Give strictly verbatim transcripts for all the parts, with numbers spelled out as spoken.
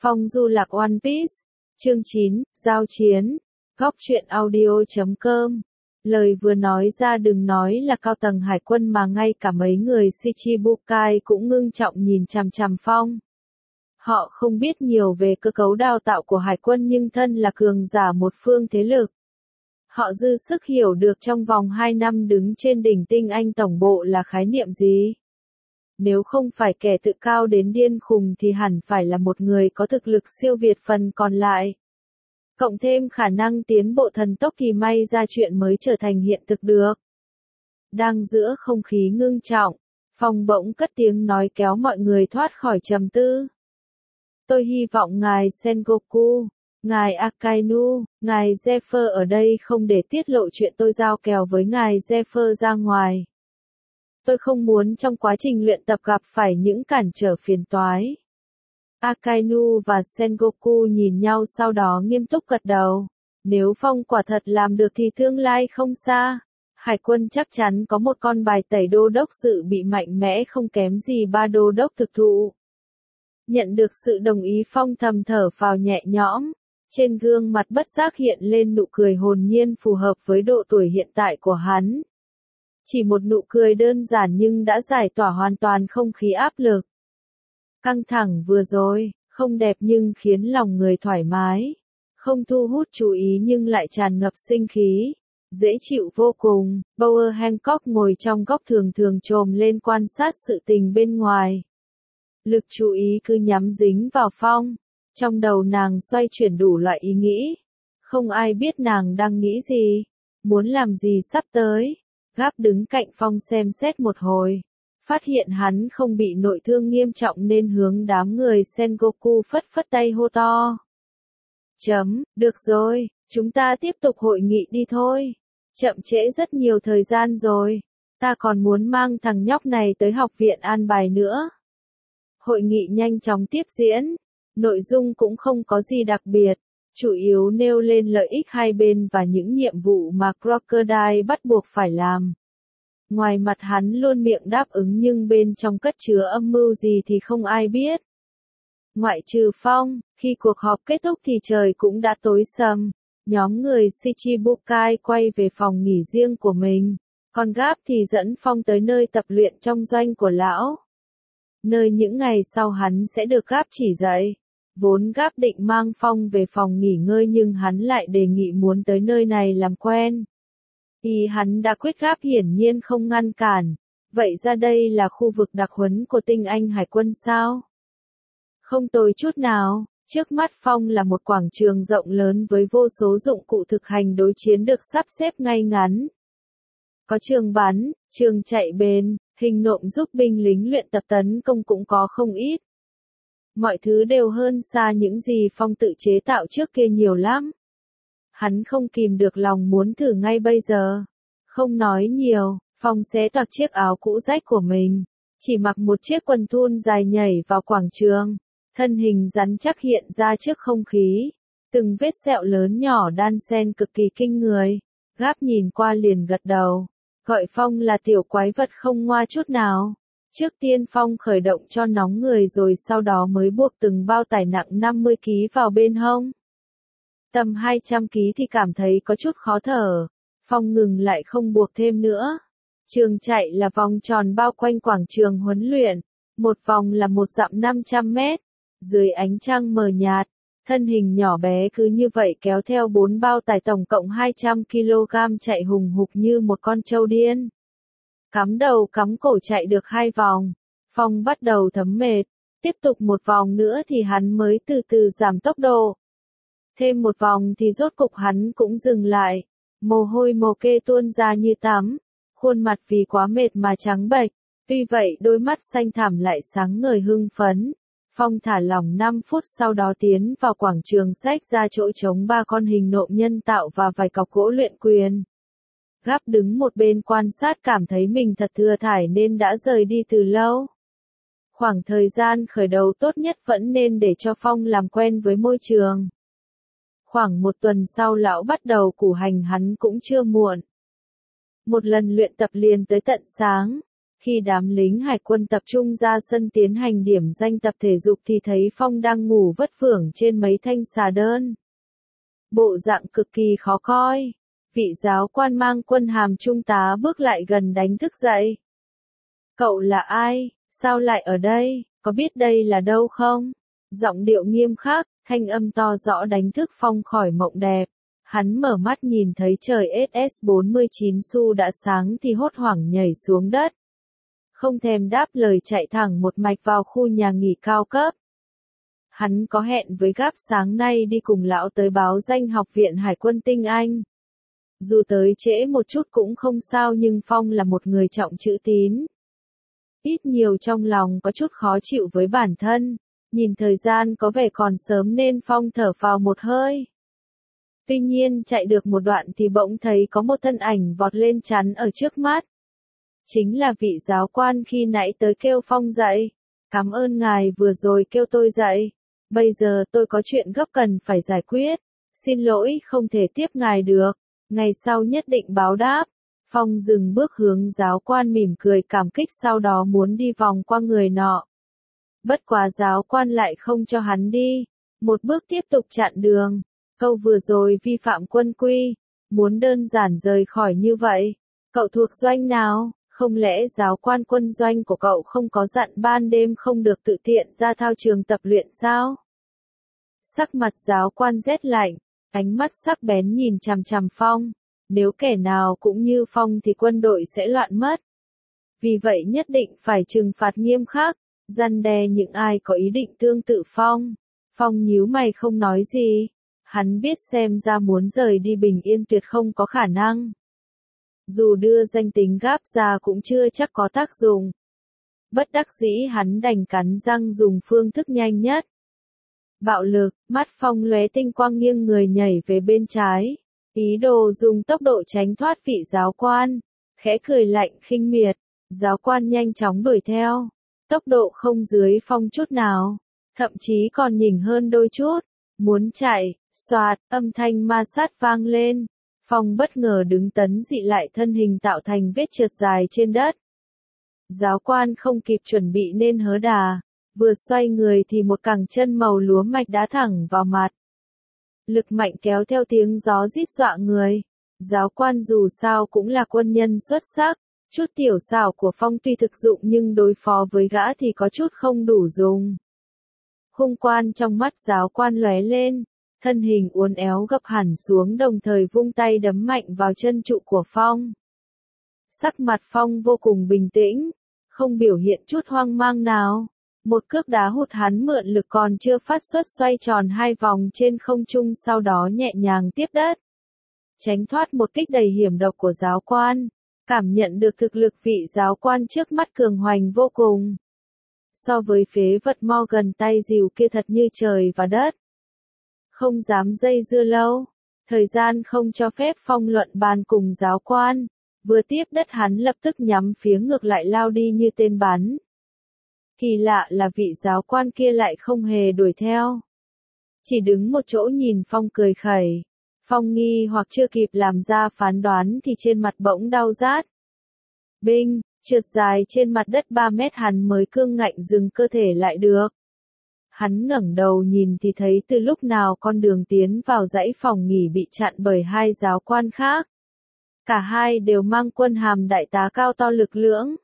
Phong du lạc One Piece. Chương chín, Giao chiến. Góc truyện audio chấm com. Lời vừa nói ra đừng nói là cao tầng hải quân mà ngay cả mấy người Shichibukai cũng ngưng trọng nhìn chằm chằm Phong. Họ không biết nhiều về cơ cấu đào tạo của hải quân nhưng thân là cường giả một phương thế lực. Họ dư sức hiểu được trong vòng hai năm đứng trên đỉnh tinh anh tổng bộ là khái niệm gì. Nếu không phải kẻ tự cao đến điên khùng thì hẳn phải là một người có thực lực siêu việt phần còn lại. Cộng thêm khả năng tiến bộ thần tốc thì may ra chuyện mới trở thành hiện thực được. Đang giữa không khí ngưng trọng, Phong bỗng cất tiếng nói kéo mọi người thoát khỏi trầm tư. Tôi hy vọng ngài Sengoku, ngài Akainu, ngài Zephyr ở đây không để tiết lộ chuyện tôi giao kèo với ngài Zephyr ra ngoài. Tôi không muốn trong quá trình luyện tập gặp phải những cản trở phiền toái. Akainu và Sengoku nhìn nhau sau đó nghiêm túc gật đầu. Nếu Phong quả thật làm được thì tương lai không xa. Hải quân chắc chắn có một con bài tẩy đô đốc dự bị mạnh mẽ không kém gì ba đô đốc thực thụ. Nhận được sự đồng ý Phong thầm thở phào nhẹ nhõm. Trên gương mặt bất giác hiện lên nụ cười hồn nhiên phù hợp với độ tuổi hiện tại của hắn. Chỉ một nụ cười đơn giản nhưng đã giải tỏa hoàn toàn không khí áp lực. Căng thẳng vừa rồi, không đẹp nhưng khiến lòng người thoải mái. Không thu hút chú ý nhưng lại tràn ngập sinh khí. Dễ chịu vô cùng. Bower Hancock ngồi trong góc thường thường trồm lên quan sát sự tình bên ngoài. Lực chú ý cứ nhắm dính vào Phong. Trong đầu nàng xoay chuyển đủ loại ý nghĩ. Không ai biết nàng đang nghĩ gì. Muốn làm gì sắp tới. Gáp đứng cạnh Phong xem xét một hồi. Phát hiện hắn không bị nội thương nghiêm trọng nên hướng đám người Sengoku phất phất tay hô to. Chấm, được rồi, chúng ta tiếp tục hội nghị đi thôi. Chậm trễ rất nhiều thời gian rồi. Ta còn muốn mang thằng nhóc này tới học viện an bài nữa. Hội nghị nhanh chóng tiếp diễn. Nội dung cũng không có gì đặc biệt. Chủ yếu nêu lên lợi ích hai bên và những nhiệm vụ mà Crocodile bắt buộc phải làm. Ngoài mặt hắn luôn miệng đáp ứng nhưng bên trong cất chứa âm mưu gì thì không ai biết. Ngoại trừ Phong, khi cuộc họp kết thúc thì trời cũng đã tối sầm. Nhóm người Shichibukai quay về phòng nghỉ riêng của mình. Còn Gáp thì dẫn Phong tới nơi tập luyện trong doanh của lão. Nơi những ngày sau hắn sẽ được Gáp chỉ dạy. Vốn Gáp định mang Phong về phòng nghỉ ngơi nhưng hắn lại đề nghị muốn tới nơi này làm quen. Ý hắn đã quyết Gáp hiển nhiên không ngăn cản. Vậy ra đây là khu vực đặc huấn của tinh anh hải quân sao? Không tồi chút nào. Trước mắt Phong là một quảng trường rộng lớn với vô số dụng cụ thực hành đối chiến được sắp xếp ngay ngắn. Có trường bắn, trường chạy bền, hình nộm giúp binh lính luyện tập tấn công cũng có không ít. Mọi thứ đều hơn xa những gì Phong tự chế tạo trước kia nhiều lắm. Hắn không kìm được lòng muốn thử ngay bây giờ. Không nói nhiều, Phong xé toạc chiếc áo cũ rách của mình. Chỉ mặc một chiếc quần thun dài nhảy vào quảng trường. Thân hình rắn chắc hiện ra trước không khí. Từng vết sẹo lớn nhỏ đan xen cực kỳ kinh người. Gáp nhìn qua liền gật đầu. Gọi Phong là tiểu quái vật không ngoa chút nào. Trước tiên Phong khởi động cho nóng người rồi sau đó mới buộc từng bao tải nặng năm mươi ki lô gam vào bên hông. Tầm hai trăm ki lô gam thì cảm thấy có chút khó thở. Phong ngừng lại không buộc thêm nữa. Trường chạy là vòng tròn bao quanh quảng trường huấn luyện. Một vòng là một dặm năm trăm mét. Dưới ánh trăng mờ nhạt, thân hình nhỏ bé cứ như vậy kéo theo bốn bao tải tổng cộng hai trăm ki lô gam chạy hùng hục như một con trâu điên. Cắm đầu cắm cổ chạy được hai vòng. Phong bắt đầu thấm mệt. Tiếp tục một vòng nữa thì hắn mới từ từ giảm tốc độ. Thêm một vòng thì rốt cục hắn cũng dừng lại. Mồ hôi mồ kê tuôn ra như tắm. Khuôn mặt vì quá mệt mà trắng bệch. Tuy vậy đôi mắt xanh thẳm lại sáng ngời hưng phấn. Phong thả lỏng năm phút sau đó tiến vào quảng trường xách ra chỗ trống ba con hình nộm nhân tạo và vài cọc gỗ luyện quyền. Gáp đứng một bên quan sát cảm thấy mình thật thừa thải nên đã rời đi từ lâu. Khoảng thời gian khởi đầu tốt nhất vẫn nên để cho Phong làm quen với môi trường. Khoảng một tuần sau lão bắt đầu củ hành hắn cũng chưa muộn. Một lần luyện tập liền tới tận sáng. Khi đám lính hải quân tập trung ra sân tiến hành điểm danh tập thể dục thì thấy Phong đang ngủ vất vưởng trên mấy thanh xà đơn. Bộ dạng cực kỳ khó coi. Vị giáo quan mang quân hàm trung tá bước lại gần đánh thức dậy. Cậu là ai? Sao lại ở đây? Có biết đây là đâu không? Giọng điệu nghiêm khắc, thanh âm to rõ đánh thức Phong khỏi mộng đẹp. Hắn mở mắt nhìn thấy trời ét ét bốn mươi chín xu đã sáng thì hốt hoảng nhảy xuống đất. Không thèm đáp lời chạy thẳng một mạch vào khu nhà nghỉ cao cấp. Hắn có hẹn với Gáp sáng nay đi cùng lão tới báo danh học viện Hải quân Tinh Anh. Dù tới trễ một chút cũng không sao nhưng Phong là một người trọng chữ tín. Ít nhiều trong lòng có chút khó chịu với bản thân, nhìn thời gian có vẻ còn sớm nên Phong thở phào một hơi. Tuy nhiên chạy được một đoạn thì bỗng thấy có một thân ảnh vọt lên chắn ở trước mắt. Chính là vị giáo quan khi nãy tới kêu Phong dậy. Cảm ơn ngài vừa rồi kêu tôi dậy. Bây giờ tôi có chuyện gấp cần phải giải quyết. Xin lỗi không thể tiếp ngài được. Ngày sau nhất định báo đáp. Phong dừng bước hướng giáo quan mỉm cười cảm kích sau đó muốn đi vòng qua người nọ. Bất quá giáo quan lại không cho hắn đi. Một bước tiếp tục chặn đường. Câu vừa rồi vi phạm quân quy. Muốn đơn giản rời khỏi như vậy. Cậu thuộc doanh nào? Không lẽ giáo quan quân doanh của cậu không có dặn ban đêm không được tự tiện ra thao trường tập luyện sao? Sắc mặt giáo quan rét lạnh, ánh mắt sắc bén nhìn chằm chằm Phong. Nếu kẻ nào cũng như Phong thì quân đội sẽ loạn mất. Vì vậy nhất định phải trừng phạt nghiêm khắc, răn đe những ai có ý định tương tự Phong. Phong nhíu mày không nói gì. Hắn biết xem ra muốn rời đi bình yên tuyệt không có khả năng. Dù đưa danh tính Gáp ra cũng chưa chắc có tác dụng. Bất đắc dĩ hắn đành cắn răng dùng phương thức nhanh nhất. Bạo lực, mắt Phong lóe tinh quang nghiêng người nhảy về bên trái. Ý đồ dùng tốc độ tránh thoát vị giáo quan. Khẽ cười lạnh khinh miệt. Giáo quan nhanh chóng đuổi theo. Tốc độ không dưới Phong chút nào. Thậm chí còn nhỉnh hơn đôi chút. Muốn chạy, xoạt, âm thanh ma sát vang lên. Phong bất ngờ đứng tấn dị lại thân hình tạo thành vết trượt dài trên đất. Giáo quan không kịp chuẩn bị nên hớ đà. Vừa xoay người thì một cẳng chân màu lúa mạch đá thẳng vào mặt. Lực mạnh kéo theo tiếng gió rít dọa người. Giáo quan dù sao cũng là quân nhân xuất sắc. Chút tiểu xảo của Phong tuy thực dụng nhưng đối phó với gã thì có chút không đủ dùng. Hung quan trong mắt giáo quan lóe lên. Thân hình uốn éo gập hẳn xuống đồng thời vung tay đấm mạnh vào chân trụ của Phong. Sắc mặt Phong vô cùng bình tĩnh, không biểu hiện chút hoang mang nào. Một cước đá hụt hắn mượn lực còn chưa phát xuất xoay tròn hai vòng trên không trung sau đó nhẹ nhàng tiếp đất. Tránh thoát một kích đầy hiểm độc của giáo quan, cảm nhận được thực lực vị giáo quan trước mắt cường hoành vô cùng. So với phế vật Morgan tay dìu kia thật như trời và đất. Không dám dây dưa lâu, thời gian không cho phép Phong luận bàn cùng giáo quan, vừa tiếp đất hắn lập tức nhắm phía ngược lại lao đi như tên bắn. Kỳ lạ là vị giáo quan kia lại không hề đuổi theo. Chỉ đứng một chỗ nhìn Phong cười khẩy. Phong nghi hoặc chưa kịp làm ra phán đoán thì trên mặt bỗng đau rát. Binh, trượt dài trên mặt đất ba mét hắn mới cương ngạnh dừng cơ thể lại được. Hắn ngẩng đầu nhìn thì thấy từ lúc nào con đường tiến vào dãy phòng nghỉ bị chặn bởi hai giáo quan khác. Cả hai đều mang quân hàm đại tá cao to lực lưỡng.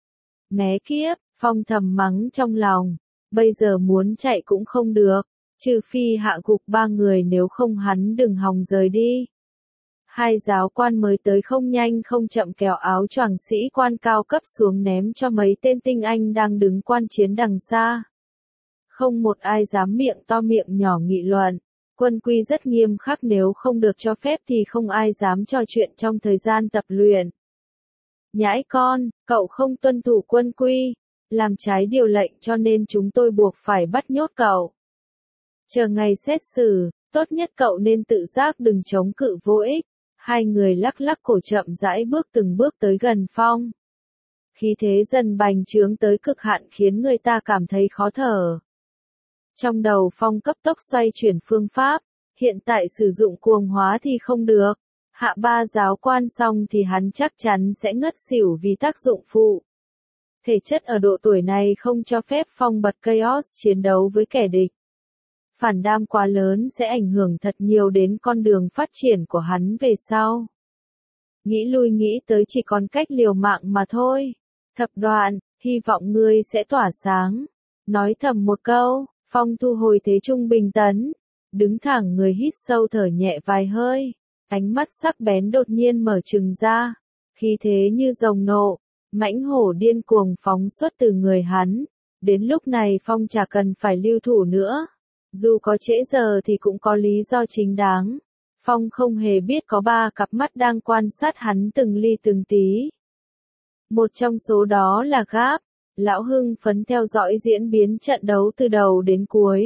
Mé kiếp, Phong thầm mắng trong lòng, bây giờ muốn chạy cũng không được, trừ phi hạ gục ba người nếu không hắn đừng hòng rời đi. Hai giáo quan mới tới không nhanh không chậm kéo áo choàng sĩ quan cao cấp xuống ném cho mấy tên tinh anh đang đứng quan chiến đằng xa. Không một ai dám miệng to miệng nhỏ nghị luận, quân quy rất nghiêm khắc nếu không được cho phép thì không ai dám trò chuyện trong thời gian tập luyện. Nhãi con, cậu không tuân thủ quân quy, làm trái điều lệnh cho nên chúng tôi buộc phải bắt nhốt cậu. Chờ ngày xét xử, tốt nhất cậu nên tự giác đừng chống cự vô ích. Hai người lắc lắc cổ chậm rãi bước từng bước tới gần Phong. Khí thế dần bành trướng tới cực hạn khiến người ta cảm thấy khó thở. Trong đầu Phong cấp tốc xoay chuyển phương pháp, hiện tại sử dụng cuồng hóa thì không được. Hạ ba giáo quan xong thì hắn chắc chắn sẽ ngất xỉu vì tác dụng phụ. Thể chất ở độ tuổi này không cho phép Phong bật Chaos chiến đấu với kẻ địch. Phản đam quá lớn sẽ ảnh hưởng thật nhiều đến con đường phát triển của hắn về sau. Nghĩ lui nghĩ tới chỉ còn cách liều mạng mà thôi. Thập đoạn, hy vọng ngươi sẽ tỏa sáng. Nói thầm một câu, Phong thu hồi thế trung bình tấn. Đứng thẳng người hít sâu thở nhẹ vài hơi. Ánh mắt sắc bén đột nhiên mở trừng ra. Khí thế như rồng nộ, mãnh hổ điên cuồng phóng xuất từ người hắn. Đến lúc này Phong chả cần phải lưu thủ nữa. Dù có trễ giờ thì cũng có lý do chính đáng. Phong không hề biết có ba cặp mắt đang quan sát hắn từng ly từng tí. Một trong số đó là Gáp. Lão hưng phấn theo dõi diễn biến trận đấu từ đầu đến cuối.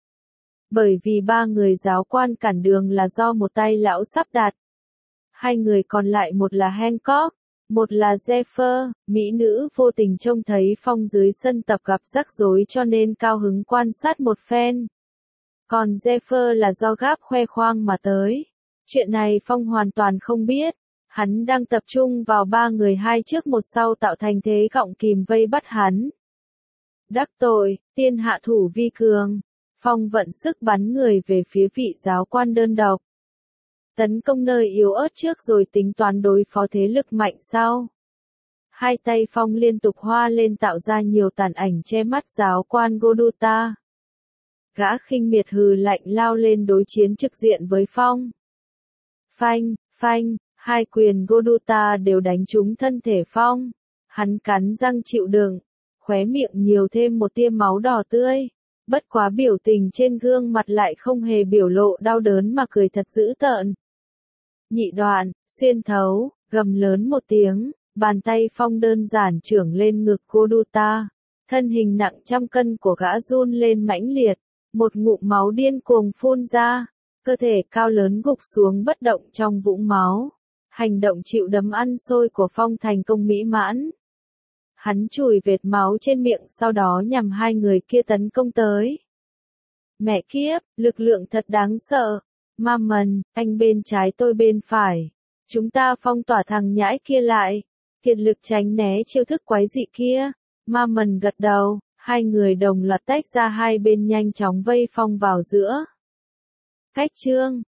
Bởi vì ba người giáo quan cản đường là do một tay lão sắp đặt. Hai người còn lại một là Hancock, một là Zephyr, mỹ nữ vô tình trông thấy Phong dưới sân tập gặp rắc rối cho nên cao hứng quan sát một phen. Còn Zephyr là do Gáp khoe khoang mà tới. Chuyện này Phong hoàn toàn không biết. Hắn đang tập trung vào ba người hai trước một sau tạo thành thế gọng kìm vây bắt hắn. Đắc tội, tiên hạ thủ vi cường. Phong vận sức bắn người về phía vị giáo quan đơn độc. Tấn công nơi yếu ớt trước rồi tính toán đối phó thế lực mạnh sau. Hai tay Phong liên tục hoa lên tạo ra nhiều tàn ảnh che mắt giáo quan Goduta. Gã khinh miệt hừ lạnh lao lên đối chiến trực diện với Phong. Phanh, phanh, hai quyền Goduta đều đánh trúng thân thể Phong. Hắn cắn răng chịu đựng, khóe miệng nhiều thêm một tia máu đỏ tươi. Bất quá biểu tình trên gương mặt lại không hề biểu lộ đau đớn mà cười thật dữ tợn. Nhị đoạn, xuyên thấu, gầm lớn một tiếng, bàn tay Phong đơn giản chưởng lên ngực Goduta. Thân hình nặng trăm cân của gã run lên mãnh liệt, một ngụm máu điên cuồng phun ra, cơ thể cao lớn gục xuống bất động trong vũng máu. Hành động chịu đấm ăn xôi của Phong thành công mỹ mãn. Hắn chùi vệt máu trên miệng sau đó nhằm hai người kia tấn công tới. Mẹ kiếp, lực lượng thật đáng sợ. Mammon, anh bên trái tôi bên phải. Chúng ta phong tỏa thằng nhãi kia lại. Kiệt lực tránh né chiêu thức quái dị kia. Mammon gật đầu, hai người đồng loạt tách ra hai bên nhanh chóng vây Phong vào giữa. Cách chương